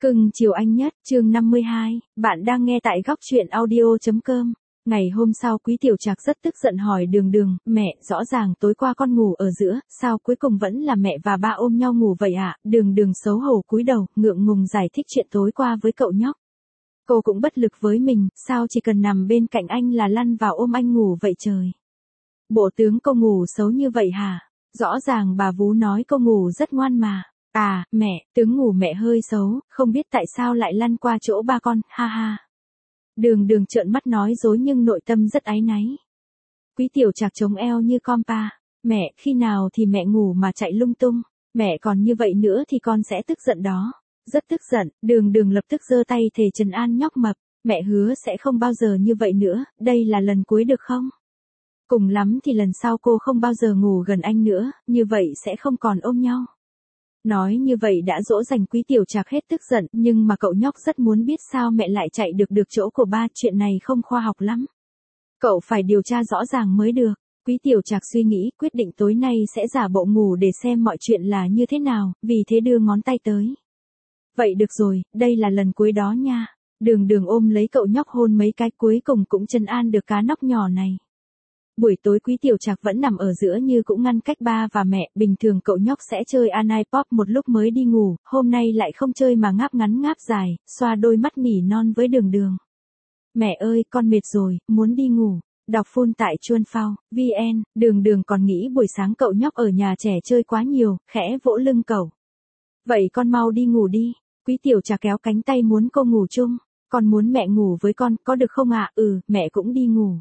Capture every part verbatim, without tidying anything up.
Cưng chiều anh nhất, chương năm mươi hai, bạn đang nghe tại góc truyện audio.com. Ngày hôm sau Quý Tiểu Trạc rất tức giận hỏi Đường Đường, mẹ, rõ ràng tối qua con ngủ ở giữa, sao cuối cùng vẫn là mẹ và ba ôm nhau ngủ vậy ạ? À? Đường Đường xấu hổ cúi đầu, ngượng ngùng giải thích chuyện tối qua với cậu nhóc. Cô cũng bất lực với mình, sao chỉ cần nằm bên cạnh anh là lăn vào ôm anh ngủ vậy trời? Bộ tướng cô ngủ xấu như vậy hả? Rõ ràng bà vú nói cô ngủ rất ngoan mà. À, mẹ, tướng ngủ mẹ hơi xấu, không biết tại sao lại lăn qua chỗ ba con, ha ha. Đường Đường trợn mắt nói dối nhưng nội tâm rất áy náy. Quý Tiểu Trạc chống eo như con pa. Mẹ, khi nào thì mẹ ngủ mà chạy lung tung, mẹ còn như vậy nữa thì con sẽ tức giận đó. Rất tức giận, Đường Đường lập tức giơ tay thề trấn an nhóc mập, mẹ hứa sẽ không bao giờ như vậy nữa, đây là lần cuối được không? Cùng lắm thì lần sau cô không bao giờ ngủ gần anh nữa, như vậy sẽ không còn ôm nhau. Nói như vậy đã dỗ dành Quý Tiểu Trạc hết tức giận, nhưng mà cậu nhóc rất muốn biết sao mẹ lại chạy được được chỗ của ba, chuyện này không khoa học lắm. Cậu phải điều tra rõ ràng mới được. Quý Tiểu Trạc suy nghĩ, quyết định tối nay sẽ giả bộ ngủ để xem mọi chuyện là như thế nào, vì thế đưa ngón tay tới. Vậy được rồi, đây là lần cuối đó nha. Đường Đường ôm lấy cậu nhóc hôn mấy cái, cuối cùng cũng trấn an được cá nóc nhỏ này. Buổi tối Quý Tiểu Trạc vẫn nằm ở giữa như cũng ngăn cách ba và mẹ, bình thường cậu nhóc sẽ chơi Anai Pop một lúc mới đi ngủ, hôm nay lại không chơi mà ngáp ngắn ngáp dài, xoa đôi mắt nỉ non với Đường Đường. Mẹ ơi, con mệt rồi, muốn đi ngủ. Đọc full tại chuan phao, vn, Đường Đường còn nghĩ buổi sáng cậu nhóc ở nhà trẻ chơi quá nhiều, khẽ vỗ lưng cậu. Vậy con mau đi ngủ đi. Quý Tiểu Trạc kéo cánh tay muốn cô ngủ chung. Con muốn mẹ ngủ với con, có được không ạ? À? Ừ, mẹ cũng đi ngủ.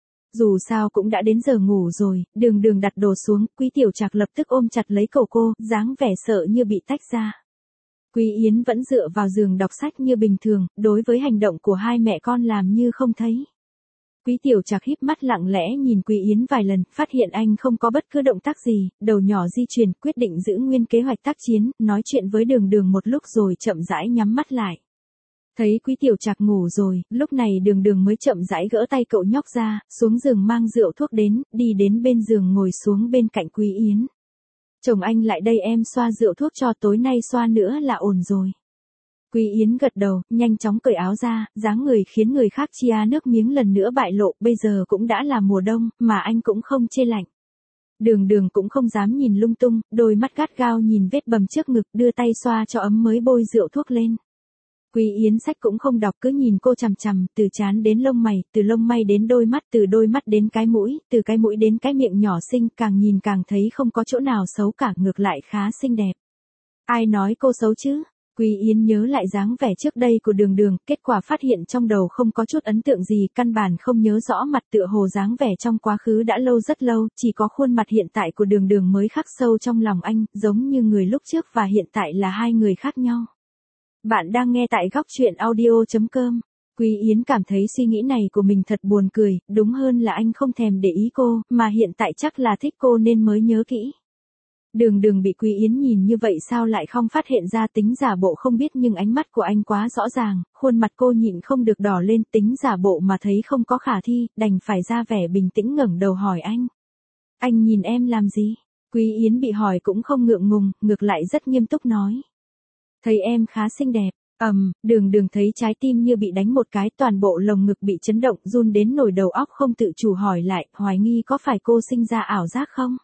Dù sao cũng đã đến giờ ngủ rồi, Đường Đường đặt đồ xuống, Quý Tiểu Trạc lập tức ôm chặt lấy cậu cô, dáng vẻ sợ như bị tách ra. Quý Yến vẫn dựa vào giường đọc sách như bình thường, đối với hành động của hai mẹ con làm như không thấy. Quý Tiểu Trạc híp mắt lặng lẽ nhìn Quý Yến vài lần, phát hiện anh không có bất cứ động tác gì, đầu nhỏ di chuyển, quyết định giữ nguyên kế hoạch tác chiến, nói chuyện với Đường Đường một lúc rồi chậm rãi nhắm mắt lại. Thấy Quý Tiểu Trạc ngủ rồi, lúc này Đường Đường mới chậm rãi gỡ tay cậu nhóc ra, xuống giường mang rượu thuốc đến, đi đến bên giường ngồi xuống bên cạnh Quý Yến. Chồng anh lại đây em xoa rượu thuốc cho, tối nay xoa nữa là ổn rồi. Quý Yến gật đầu, nhanh chóng cởi áo ra, dáng người khiến người khác chia nước miếng lần nữa bại lộ, bây giờ cũng đã là mùa đông, mà anh cũng không chê lạnh. Đường Đường cũng không dám nhìn lung tung, đôi mắt gắt gao nhìn vết bầm trước ngực, đưa tay xoa cho ấm mới bôi rượu thuốc lên. Quý Yến sách cũng không đọc, cứ nhìn cô chằm chằm, từ trán đến lông mày, từ lông mày đến đôi mắt, từ đôi mắt đến cái mũi, từ cái mũi đến cái miệng nhỏ xinh, càng nhìn càng thấy không có chỗ nào xấu cả, ngược lại khá xinh đẹp. Ai nói cô xấu chứ? Quý Yến nhớ lại dáng vẻ trước đây của Đường Đường, kết quả phát hiện trong đầu không có chút ấn tượng gì, căn bản không nhớ rõ mặt, tựa hồ dáng vẻ trong quá khứ đã lâu rất lâu, chỉ có khuôn mặt hiện tại của Đường Đường mới khắc sâu trong lòng anh, giống như người lúc trước và hiện tại là hai người khác nhau. Bạn đang nghe tại góc truyện audio.com. Quý Yến cảm thấy suy nghĩ này của mình thật buồn cười, đúng hơn là anh không thèm để ý cô, mà hiện tại chắc là thích cô nên mới nhớ kỹ. Đường Đường bị Quý Yến nhìn như vậy sao lại không phát hiện ra tính giả bộ không biết, nhưng ánh mắt của anh quá rõ ràng, khuôn mặt cô nhịn không được đỏ lên, tính giả bộ mà thấy không có khả thi, đành phải ra vẻ bình tĩnh ngẩng đầu hỏi anh. Anh nhìn em làm gì? Quý Yến bị hỏi cũng không ngượng ngùng, ngược lại rất nghiêm túc nói. Thấy em khá xinh đẹp. Ầm, um, Đường Đường thấy trái tim như bị đánh một cái, toàn bộ lồng ngực bị chấn động, run đến nổi đầu óc, không tự chủ hỏi lại, hoài nghi có phải cô sinh ra ảo giác không?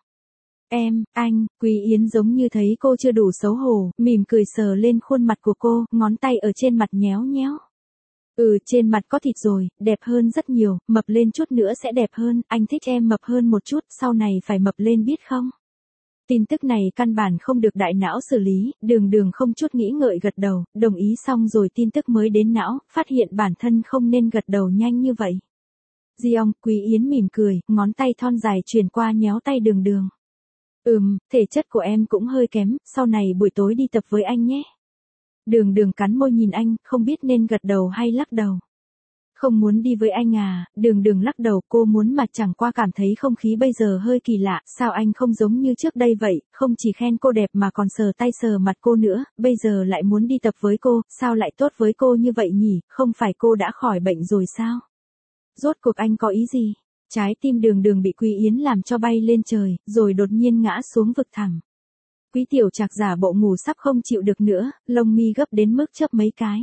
Em, anh, Quý Yến giống như thấy cô chưa đủ xấu hổ, mỉm cười sờ lên khuôn mặt của cô, ngón tay ở trên mặt nhéo nhéo. Ừ, trên mặt có thịt rồi, đẹp hơn rất nhiều, mập lên chút nữa sẽ đẹp hơn, anh thích em mập hơn một chút, sau này phải mập lên biết không? Tin tức này căn bản không được đại não xử lý, Đường Đường không chút nghĩ ngợi gật đầu, đồng ý xong rồi tin tức mới đến não, phát hiện bản thân không nên gật đầu nhanh như vậy. Giong, Quý Yến mỉm cười, ngón tay thon dài chuyển qua nhéo tay Đường Đường. Ừm, thể chất của em cũng hơi kém, sau này buổi tối đi tập với anh nhé. Đường Đường cắn môi nhìn anh, không biết nên gật đầu hay lắc đầu. Không muốn đi với anh à? Đường Đường lắc đầu, cô muốn mà chẳng qua cảm thấy không khí bây giờ hơi kỳ lạ, sao anh không giống như trước đây vậy, không chỉ khen cô đẹp mà còn sờ tay sờ mặt cô nữa, bây giờ lại muốn đi tập với cô, sao lại tốt với cô như vậy nhỉ, không phải cô đã khỏi bệnh rồi sao? Rốt cuộc anh có ý gì? Trái tim Đường Đường bị Quý Yến làm cho bay lên trời, rồi đột nhiên ngã xuống vực thẳm. Quý Tiểu Trạc giả bộ ngủ sắp không chịu được nữa, lông mi gấp đến mức chớp mấy cái.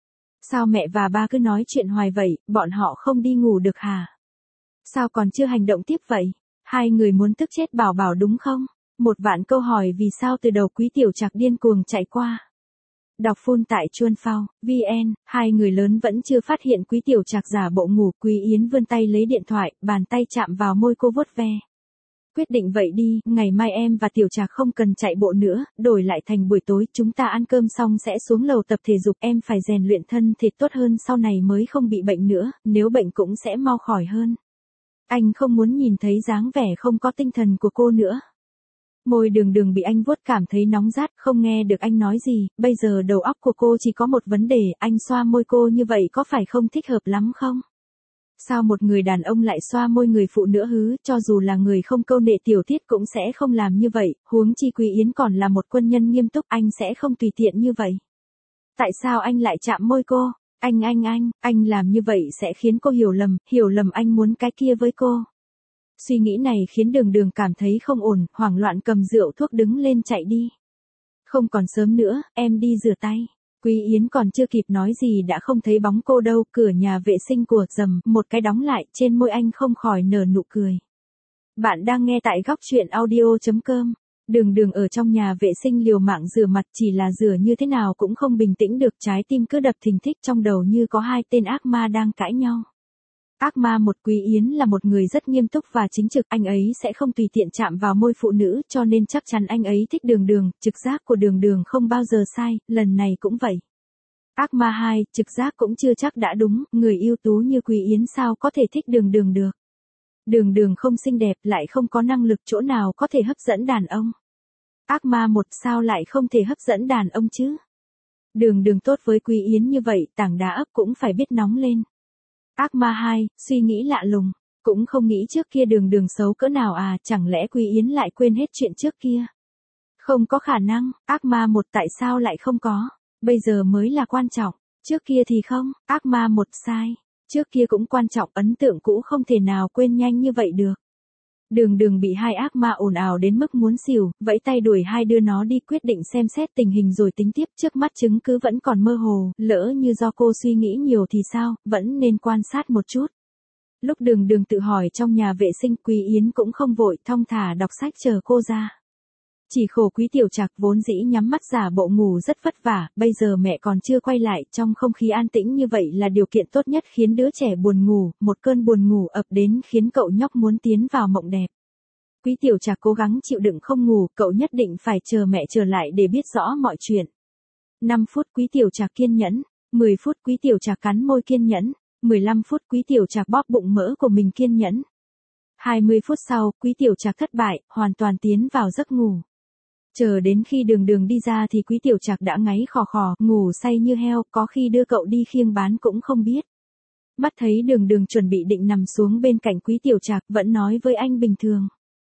Sao mẹ và ba cứ nói chuyện hoài vậy, bọn họ không đi ngủ được hả? Sao còn chưa hành động tiếp vậy? Hai người muốn tức chết Bảo Bảo đúng không? Một vạn câu hỏi vì sao từ đầu Quý Tiểu Trạc điên cuồng chạy qua. Đọc phun tại Chuan Phao, vê en, hai người lớn vẫn chưa phát hiện Quý Tiểu Trạc giả bộ ngủ. Quý Yến vươn tay lấy điện thoại, bàn tay chạm vào môi cô vuốt ve. Quyết định vậy đi, ngày mai em và Tiểu Trạc không cần chạy bộ nữa, đổi lại thành buổi tối chúng ta ăn cơm xong sẽ xuống lầu tập thể dục. Em phải rèn luyện thân thể tốt hơn sau này mới không bị bệnh nữa, nếu bệnh cũng sẽ mau khỏi hơn. Anh không muốn nhìn thấy dáng vẻ không có tinh thần của cô nữa. Môi Đường Đường bị anh vuốt cảm thấy nóng rát, không nghe được anh nói gì, bây giờ đầu óc của cô chỉ có một vấn đề, anh xoa môi cô như vậy có phải không thích hợp lắm không? Sao một người đàn ông lại xoa môi người phụ nữ hứ, cho dù là người không câu nệ tiểu tiết cũng sẽ không làm như vậy, huống chi Quý Yến còn là một quân nhân nghiêm túc, anh sẽ không tùy tiện như vậy. Tại sao anh lại chạm môi cô? Anh anh anh, anh làm như vậy sẽ khiến cô hiểu lầm, hiểu lầm anh muốn cái kia với cô. Suy nghĩ này khiến Đường Đường cảm thấy không ổn, hoảng loạn cầm rượu thuốc đứng lên chạy đi. Không còn sớm nữa, em đi rửa tay. Quý Yến còn chưa kịp nói gì đã không thấy bóng cô đâu, cửa nhà vệ sinh của rầm, một cái đóng lại, trên môi anh không khỏi nở nụ cười. Bạn đang nghe tại góc truyện audio chấm com. Đường Đường ở trong nhà vệ sinh liều mạng rửa mặt, chỉ là rửa như thế nào cũng không bình tĩnh được, trái tim cứ đập thình thịch, trong đầu như có hai tên ác ma đang cãi nhau. Ác ma một, Quý Yến là một người rất nghiêm túc và chính trực, anh ấy sẽ không tùy tiện chạm vào môi phụ nữ, cho nên chắc chắn anh ấy thích Đường Đường, trực giác của Đường Đường không bao giờ sai, lần này cũng vậy. Ác ma hai, trực giác cũng chưa chắc đã đúng, người ưu tú như Quý Yến sao có thể thích Đường Đường được. Đường Đường không xinh đẹp, lại không có năng lực, chỗ nào có thể hấp dẫn đàn ông. Ác ma một, sao lại không thể hấp dẫn đàn ông chứ? Đường Đường tốt với Quý Yến như vậy, tảng đá ấp cũng phải biết nóng lên. Ác ma hai, suy nghĩ lạ lùng, cũng không nghĩ trước kia Đường Đường xấu cỡ nào à, chẳng lẽ Quý Yến lại quên hết chuyện trước kia? Không có khả năng, ác ma một, tại sao lại không có? Bây giờ mới là quan trọng, trước kia thì không, ác ma một sai, trước kia cũng quan trọng, ấn tượng cũ không thể nào quên nhanh như vậy được. Đường Đường bị hai ác ma ồn ào đến mức muốn xỉu, vẫy tay đuổi hai đứa nó đi, quyết định xem xét tình hình rồi tính tiếp, trước mắt chứng cứ vẫn còn mơ hồ, lỡ như do cô suy nghĩ nhiều thì sao, vẫn nên quan sát một chút. Lúc Đường Đường tự hỏi trong nhà vệ sinh, Quý Yến cũng không vội, thong thả đọc sách chờ cô ra. Chỉ khổ Quý Tiểu Trạc vốn dĩ nhắm mắt giả bộ ngủ rất vất vả, bây giờ mẹ còn chưa quay lại, trong không khí an tĩnh như vậy là điều kiện tốt nhất khiến đứa trẻ buồn ngủ, một cơn buồn ngủ ập đến khiến cậu nhóc muốn tiến vào mộng đẹp. Quý Tiểu Trạc cố gắng chịu đựng không ngủ, cậu nhất định phải chờ mẹ trở lại để biết rõ mọi chuyện. năm phút Quý Tiểu Trạc kiên nhẫn, mười phút Quý Tiểu Trạc cắn môi kiên nhẫn, mười lăm phút Quý Tiểu Trạc bóp bụng mỡ của mình kiên nhẫn. hai mươi phút sau, Quý Tiểu Trạc thất bại, hoàn toàn tiến vào giấc ngủ. Chờ đến khi Đường Đường đi ra thì Quý Tiểu Trạc đã ngáy khò khò, ngủ say như heo, có khi đưa cậu đi khiêng bán cũng không biết. Mắt thấy Đường Đường chuẩn bị định nằm xuống bên cạnh Quý Tiểu Trạc, vẫn nói với anh bình thường.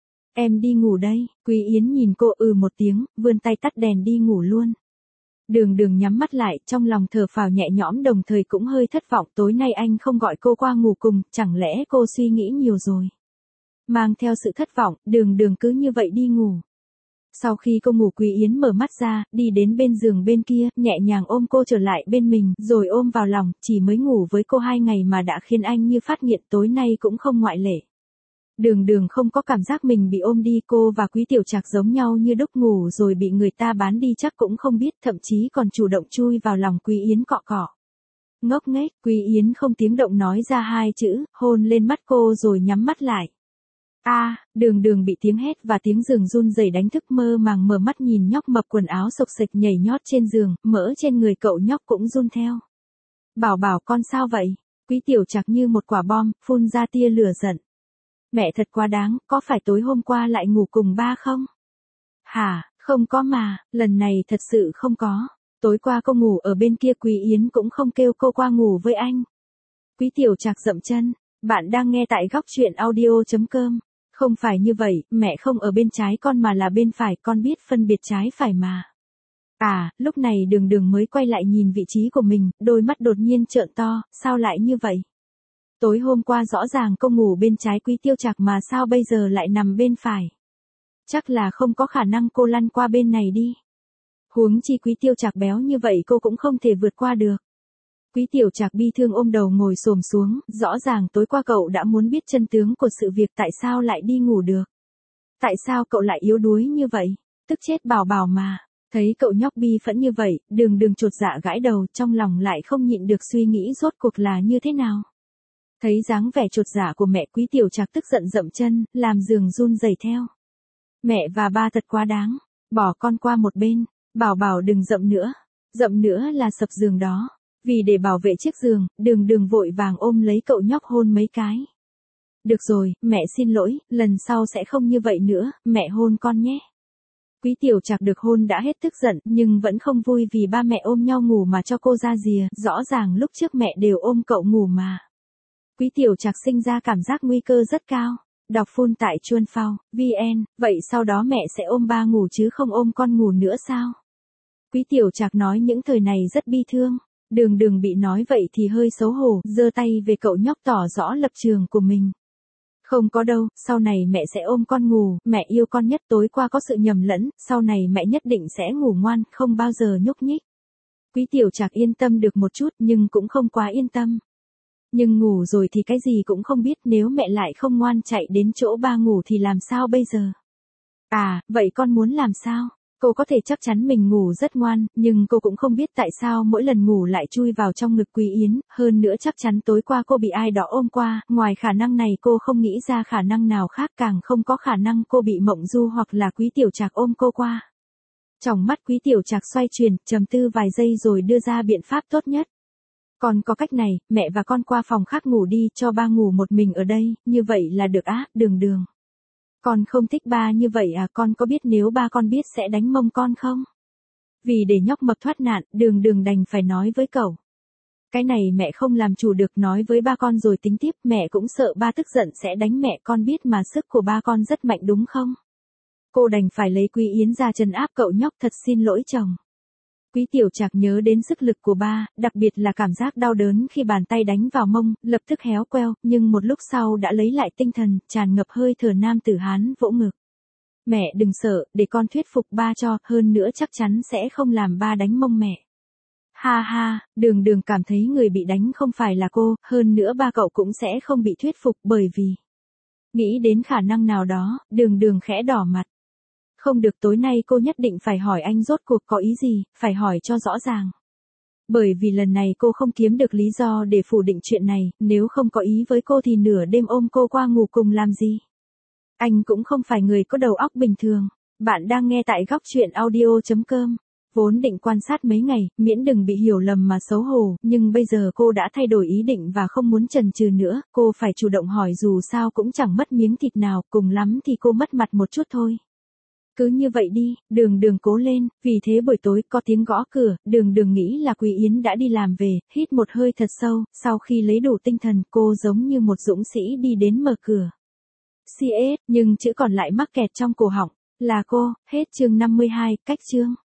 Em đi ngủ đây, Quý Yến nhìn cô ừ một tiếng, vươn tay tắt đèn đi ngủ luôn. Đường Đường nhắm mắt lại, trong lòng thở phào nhẹ nhõm đồng thời cũng hơi thất vọng, tối nay anh không gọi cô qua ngủ cùng, chẳng lẽ cô suy nghĩ nhiều rồi. Mang theo sự thất vọng, Đường Đường cứ như vậy đi ngủ. Sau khi cô ngủ, Quý Yến mở mắt ra, đi đến bên giường bên kia, nhẹ nhàng ôm cô trở lại bên mình, rồi ôm vào lòng, chỉ mới ngủ với cô hai ngày mà đã khiến anh như phát nghiện, tối nay cũng không ngoại lệ. Đường Đường không có cảm giác mình bị ôm đi, cô và Quý Tiểu Trạc giống nhau như đúc, ngủ rồi bị người ta bán đi chắc cũng không biết, thậm chí còn chủ động chui vào lòng Quý Yến cọ cọ. Ngốc nghếch, Quý Yến không tiếng động nói ra hai chữ, hôn lên mắt cô rồi nhắm mắt lại. A, à, Đường Đường bị tiếng hét và tiếng giường run rẩy đánh thức, mơ màng mở mắt nhìn nhóc mập quần áo xộc xệch nhảy nhót trên giường, mỡ trên người cậu nhóc cũng run theo. Bảo Bảo con sao vậy? Quý Tiểu Trạc như một quả bom, phun ra tia lửa giận. Mẹ thật quá đáng, có phải tối hôm qua lại ngủ cùng ba không? Hả, không có mà, lần này thật sự không có. Tối qua cô ngủ ở bên kia, Quý Yến cũng không kêu cô qua ngủ với anh. Quý Tiểu Trạc dậm chân, bạn đang nghe tại góc truyện audio chấm com. Không phải như vậy, mẹ không ở bên trái con mà là bên phải, con biết phân biệt trái phải mà. À, lúc này Đường Đường mới quay lại nhìn vị trí của mình, đôi mắt đột nhiên trợn to, sao lại như vậy? Tối hôm qua rõ ràng cô ngủ bên trái Quý Tiêu Trạc mà sao bây giờ lại nằm bên phải? Chắc là không có khả năng cô lăn qua bên này đi. Huống chi Quý Tiêu Trạc béo như vậy cô cũng không thể vượt qua được. Quý Tiểu Trạc bi thương ôm đầu ngồi xổm xuống, rõ ràng tối qua cậu đã muốn biết chân tướng của sự việc, tại sao lại đi ngủ được. Tại sao cậu lại yếu đuối như vậy, tức chết Bảo Bảo mà. Thấy cậu nhóc bi phẫn như vậy, Đường Đường chột dạ gãi đầu, trong lòng lại không nhịn được suy nghĩ rốt cuộc là như thế nào. Thấy dáng vẻ chột dạ của mẹ, Quý Tiểu Trạc tức giận dậm chân, làm giường run rẩy theo. Mẹ và ba thật quá đáng, bỏ con qua một bên, Bảo Bảo đừng dậm nữa, dậm nữa là sập giường đó. Vì để bảo vệ chiếc giường, Đường Đường vội vàng ôm lấy cậu nhóc hôn mấy cái. Được rồi, mẹ xin lỗi, lần sau sẽ không như vậy nữa, mẹ hôn con nhé. Quý Tiểu Trạc được hôn đã hết tức giận, nhưng vẫn không vui vì ba mẹ ôm nhau ngủ mà cho cô ra rìa, rõ ràng lúc trước mẹ đều ôm cậu ngủ mà. Quý Tiểu Trạc sinh ra cảm giác nguy cơ rất cao. Đọc full tại chuan phao chấm vn, vậy sau đó mẹ sẽ ôm ba ngủ chứ không ôm con ngủ nữa sao? Quý Tiểu Trạc nói những thời này rất bi thương. Đường Đường bị nói vậy thì hơi xấu hổ, giơ tay về cậu nhóc tỏ rõ lập trường của mình. Không có đâu, sau này mẹ sẽ ôm con ngủ, mẹ yêu con nhất, tối qua có sự nhầm lẫn, sau này mẹ nhất định sẽ ngủ ngoan, không bao giờ nhúc nhích. Quý Tiểu Trạc yên tâm được một chút nhưng cũng không quá yên tâm. Nhưng ngủ rồi thì cái gì cũng không biết, nếu mẹ lại không ngoan chạy đến chỗ ba ngủ thì làm sao bây giờ? À, vậy con muốn làm sao? Cô có thể chắc chắn mình ngủ rất ngoan, nhưng cô cũng không biết tại sao mỗi lần ngủ lại chui vào trong ngực Quý Yến, hơn nữa chắc chắn tối qua cô bị ai đó ôm qua, ngoài khả năng này cô không nghĩ ra khả năng nào khác, càng không có khả năng cô bị Mộng Du hoặc là Quý Tiểu Trạc ôm cô qua. Trong mắt Quý Tiểu Trạc xoay chuyển, trầm tư vài giây rồi đưa ra biện pháp tốt nhất. Còn có cách này, mẹ và con qua phòng khác ngủ đi, cho ba ngủ một mình ở đây, như vậy là được á, Đường Đường. Con không thích ba như vậy à, con có biết nếu ba con biết sẽ đánh mông con không? Vì để nhóc mập thoát nạn, Đường Đường đành phải nói với cậu. Cái này mẹ không làm chủ được, nói với ba con rồi tính tiếp, mẹ cũng sợ ba tức giận sẽ đánh mẹ, con biết mà sức của ba con rất mạnh đúng không? Cô đành phải lấy Quý Yến ra trấn áp cậu nhóc, thật xin lỗi chồng. Quý Tiểu Trạc nhớ đến sức lực của ba, đặc biệt là cảm giác đau đớn khi bàn tay đánh vào mông, lập tức héo queo, nhưng một lúc sau đã lấy lại tinh thần, tràn ngập hơi thở nam tử Hán vỗ ngực. Mẹ đừng sợ, để con thuyết phục ba cho, hơn nữa chắc chắn sẽ không làm ba đánh mông mẹ. Ha ha, Đường Đường cảm thấy người bị đánh không phải là cô, hơn nữa ba cậu cũng sẽ không bị thuyết phục, bởi vì... Nghĩ đến khả năng nào đó, Đường Đường khẽ đỏ mặt. Không được, tối nay cô nhất định phải hỏi anh rốt cuộc có ý gì, phải hỏi cho rõ ràng. Bởi vì lần này cô không kiếm được lý do để phủ định chuyện này, nếu không có ý với cô thì nửa đêm ôm cô qua ngủ cùng làm gì. Anh cũng không phải người có đầu óc bình thường. Bạn đang nghe tại góc chuyện audio chấm com. Vốn định quan sát mấy ngày, miễn đừng bị hiểu lầm mà xấu hổ, nhưng bây giờ cô đã thay đổi ý định và không muốn chần chừ nữa, cô phải chủ động hỏi, dù sao cũng chẳng mất miếng thịt nào, cùng lắm thì cô mất mặt một chút thôi. Cứ như vậy đi, Đường Đường cố lên, vì thế buổi tối có tiếng gõ cửa, Đường Đường nghĩ là Quý Yến đã đi làm về, hít một hơi thật sâu, sau khi lấy đủ tinh thần, cô giống như một dũng sĩ đi đến mở cửa. xê ét, nhưng chữ còn lại mắc kẹt trong cổ họng, là cô, hết chương năm mươi hai, cách chương.